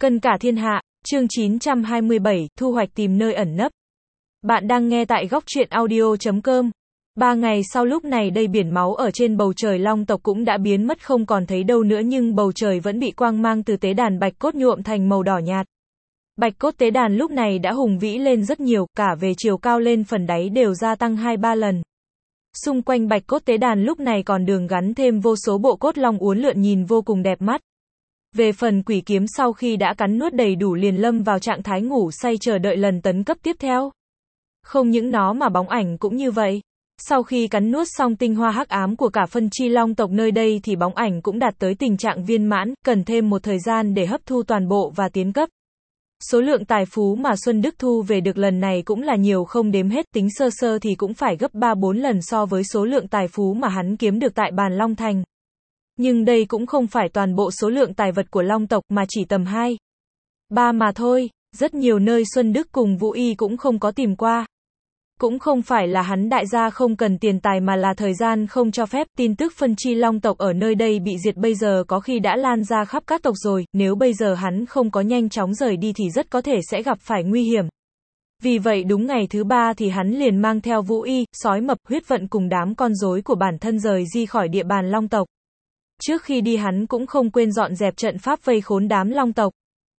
Cân cả thiên hạ, chương 927, thu hoạch tìm nơi ẩn nấp. Bạn đang nghe tại góc truyện audio.com. 3 ngày sau lúc này đây biển máu ở trên bầu trời Long tộc cũng đã biến mất không còn thấy đâu nữa, nhưng bầu trời vẫn bị quang mang từ tế đàn bạch cốt nhuộm thành màu đỏ nhạt. Bạch cốt tế đàn lúc này đã hùng vĩ lên rất nhiều, cả về chiều cao lên phần đáy đều gia tăng 2-3 lần. Xung quanh bạch cốt tế đàn lúc này còn đường gắn thêm vô số bộ cốt long uốn lượn nhìn vô cùng đẹp mắt. Về phần quỷ kiếm sau khi đã cắn nuốt đầy đủ liền lâm vào trạng thái ngủ say chờ đợi lần tấn cấp tiếp theo. Không những nó mà bóng ảnh cũng như vậy. Sau khi cắn nuốt xong tinh hoa hắc ám của cả phân chi long tộc nơi đây thì bóng ảnh cũng đạt tới tình trạng viên mãn, cần thêm một thời gian để hấp thu toàn bộ và tiến cấp. Số lượng tài phú mà Xuân Đức thu về được lần này cũng là nhiều không đếm hết, tính sơ sơ thì cũng phải gấp 3-4 lần so với số lượng tài phú mà hắn kiếm được tại Bàn Long Thành. Nhưng đây cũng không phải toàn bộ số lượng tài vật của Long tộc mà chỉ tầm 2-3 mà thôi, rất nhiều nơi Xuân Đức cùng Vũ Y cũng không có tìm qua. Cũng không phải là hắn đại gia không cần tiền tài mà là thời gian không cho phép, tin tức phân chi Long tộc ở nơi đây bị diệt bây giờ có khi đã lan ra khắp các tộc rồi, nếu bây giờ hắn không có nhanh chóng rời đi thì rất có thể sẽ gặp phải nguy hiểm. Vì vậy đúng ngày thứ 3 thì hắn liền mang theo Vũ Y, Sói Mập, Huyết Vận cùng đám con rối của bản thân rời di khỏi địa bàn Long tộc. Trước khi đi hắn cũng không quên dọn dẹp trận pháp vây khốn đám Long tộc.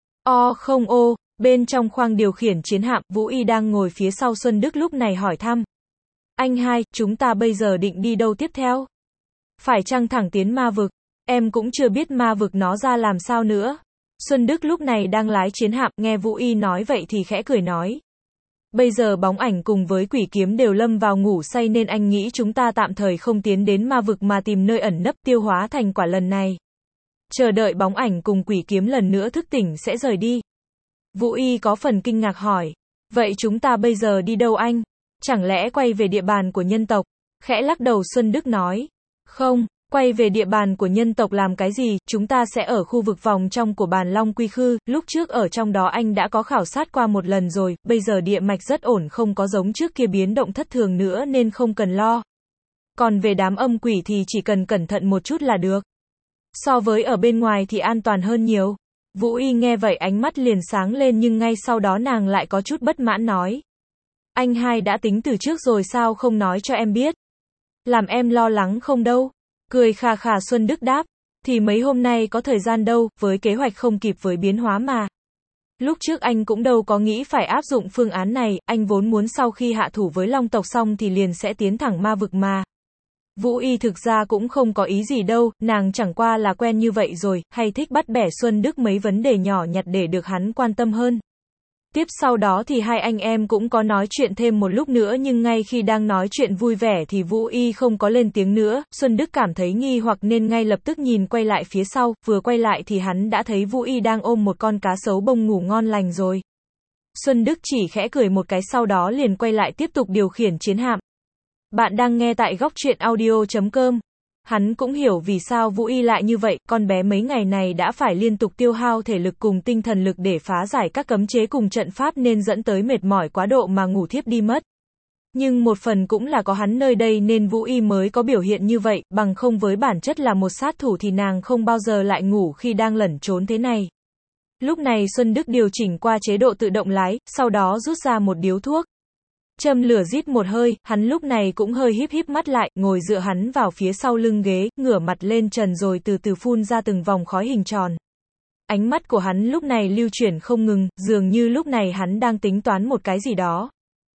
Bên trong khoang điều khiển chiến hạm, Vũ Y đang ngồi phía sau Xuân Đức lúc này hỏi thăm. Anh hai, chúng ta bây giờ định đi đâu tiếp theo? Phải chăng thẳng tiến ma vực? Em cũng chưa biết ma vực nó ra làm sao nữa. Xuân Đức lúc này đang lái chiến hạm, nghe Vũ Y nói vậy thì khẽ cười nói. Bây giờ bóng ảnh cùng với quỷ kiếm đều lâm vào ngủ say nên anh nghĩ chúng ta tạm thời không tiến đến ma vực mà tìm nơi ẩn nấp tiêu hóa thành quả lần này. Chờ đợi bóng ảnh cùng quỷ kiếm lần nữa thức tỉnh sẽ rời đi. Vũ Y có phần kinh ngạc hỏi. Vậy chúng ta bây giờ đi đâu anh? Chẳng lẽ quay về địa bàn của nhân tộc? Khẽ lắc đầu Xuân Đức nói. Không, quay về địa bàn của nhân tộc làm cái gì, chúng ta sẽ ở khu vực vòng trong của Bàn Long Quy Khư, lúc trước ở trong đó anh đã có khảo sát qua một lần rồi, bây giờ địa mạch rất ổn không có giống trước kia biến động thất thường nữa nên không cần lo. Còn về đám âm quỷ thì chỉ cần cẩn thận một chút là được. So với ở bên ngoài thì an toàn hơn nhiều. Vũ Y nghe vậy ánh mắt liền sáng lên nhưng ngay sau đó nàng lại có chút bất mãn nói. Anh hai đã tính từ trước rồi sao không nói cho em biết? Làm em lo lắng không đâu. Cười khà khà Xuân Đức đáp. Thì mấy hôm nay có thời gian đâu, với kế hoạch không kịp với biến hóa mà. Lúc trước anh cũng đâu có nghĩ phải áp dụng phương án này, anh vốn muốn sau khi hạ thủ với Long tộc xong thì liền sẽ tiến thẳng ma vực mà. Vũ Y thực ra cũng không có ý gì đâu, nàng chẳng qua là quen như vậy rồi, hay thích bắt bẻ Xuân Đức mấy vấn đề nhỏ nhặt để được hắn quan tâm hơn. Tiếp sau đó thì hai anh em cũng có nói chuyện thêm một lúc nữa nhưng ngay khi đang nói chuyện vui vẻ thì Vũ Y không có lên tiếng nữa, Xuân Đức cảm thấy nghi hoặc nên ngay lập tức nhìn quay lại phía sau, vừa quay lại thì hắn đã thấy Vũ Y đang ôm một con cá sấu bông ngủ ngon lành rồi. Xuân Đức chỉ khẽ cười một cái sau đó liền quay lại tiếp tục điều khiển chiến hạm. Bạn đang nghe tại góc truyện audio.com. Hắn cũng hiểu vì sao Vũ Y lại như vậy, con bé mấy ngày này đã phải liên tục tiêu hao thể lực cùng tinh thần lực để phá giải các cấm chế cùng trận pháp nên dẫn tới mệt mỏi quá độ mà ngủ thiếp đi mất. Nhưng một phần cũng là có hắn nơi đây nên Vũ Y mới có biểu hiện như vậy, bằng không với bản chất là một sát thủ thì nàng không bao giờ lại ngủ khi đang lẩn trốn thế này. Lúc này Xuân Đức điều chỉnh qua chế độ tự động lái, sau đó rút ra một điếu thuốc. Châm lửa rít một hơi, hắn lúc này cũng hơi híp mắt lại, ngồi dựa hắn vào phía sau lưng ghế, ngửa mặt lên trần rồi từ từ phun ra từng vòng khói hình tròn. Ánh mắt của hắn lúc này lưu chuyển không ngừng, dường như lúc này hắn đang tính toán một cái gì đó.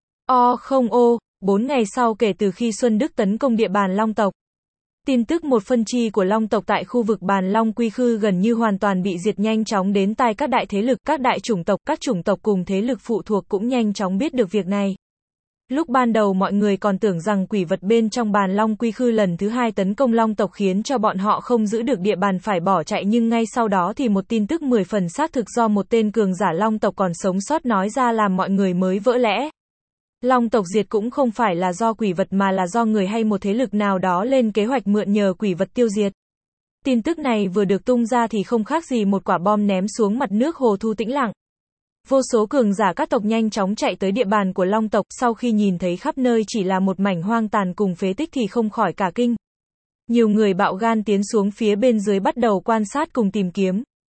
4 ngày sau kể từ khi Xuân Đức tấn công địa bàn Long tộc. Tin tức một phân chi của Long tộc tại khu vực Bàn Long Quy Khư gần như hoàn toàn bị diệt nhanh chóng đến tai các đại thế lực, các đại chủng tộc, các chủng tộc cùng thế lực phụ thuộc cũng nhanh chóng biết được việc này. Lúc ban đầu mọi người còn tưởng rằng quỷ vật bên trong Bàn Long Quy Khư lần thứ 2 tấn công Long tộc khiến cho bọn họ không giữ được địa bàn phải bỏ chạy nhưng ngay sau đó thì một tin tức 10 phần xác thực do một tên cường giả Long tộc còn sống sót nói ra làm mọi người mới vỡ lẽ. Long tộc diệt cũng không phải là do quỷ vật mà là do người hay một thế lực nào đó lên kế hoạch mượn nhờ quỷ vật tiêu diệt. Tin tức này vừa được tung ra thì không khác gì một quả bom ném xuống mặt nước hồ thu tĩnh lặng. Vô số cường giả các tộc nhanh chóng chạy tới địa bàn của Long tộc, sau khi nhìn thấy khắp nơi chỉ là một mảnh hoang tàn cùng phế tích thì không khỏi cả kinh. Nhiều người bạo gan tiến xuống phía bên dưới bắt đầu quan sát cùng tìm kiếm.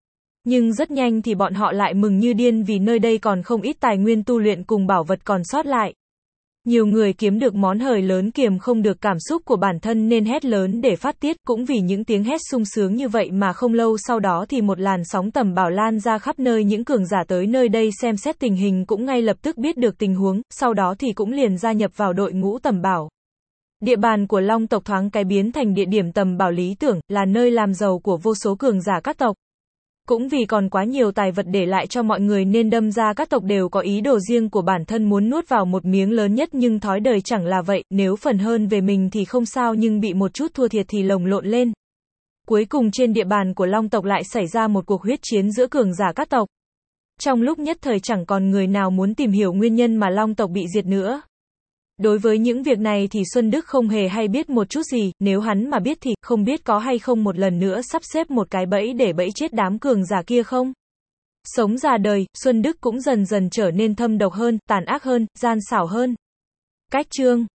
Nhưng rất nhanh thì bọn họ lại mừng như điên vì nơi đây còn không ít tài nguyên tu luyện cùng bảo vật còn sót lại. Nhiều người kiếm được món hời lớn kiềm không được cảm xúc của bản thân nên hét lớn để phát tiết, cũng vì những tiếng hét sung sướng như vậy mà không lâu sau đó thì một làn sóng tầm bảo lan ra khắp nơi, những cường giả tới nơi đây xem xét tình hình cũng ngay lập tức biết được tình huống, sau đó thì cũng liền gia nhập vào đội ngũ tầm bảo. Địa bàn của Long tộc thoáng cái biến thành địa điểm tầm bảo lý tưởng, là nơi làm giàu của vô số cường giả các tộc. Cũng vì còn quá nhiều tài vật để lại cho mọi người nên đâm ra các tộc đều có ý đồ riêng của bản thân muốn nuốt vào một miếng lớn nhất, nhưng thói đời chẳng là vậy, nếu phần hơn về mình thì không sao nhưng bị một chút thua thiệt thì lồng lộn lên. Cuối cùng trên địa bàn của Long tộc lại xảy ra một cuộc huyết chiến giữa cường giả các tộc. Trong lúc nhất thời chẳng còn người nào muốn tìm hiểu nguyên nhân mà Long tộc bị diệt nữa. Đối với những việc này thì Xuân Đức không hề hay biết một chút gì, nếu hắn mà biết thì, không biết có hay không một lần nữa sắp xếp một cái bẫy để bẫy chết đám cường giả kia không? Sống già đời, Xuân Đức cũng dần dần trở nên thâm độc hơn, tàn ác hơn, gian xảo hơn. Cách chương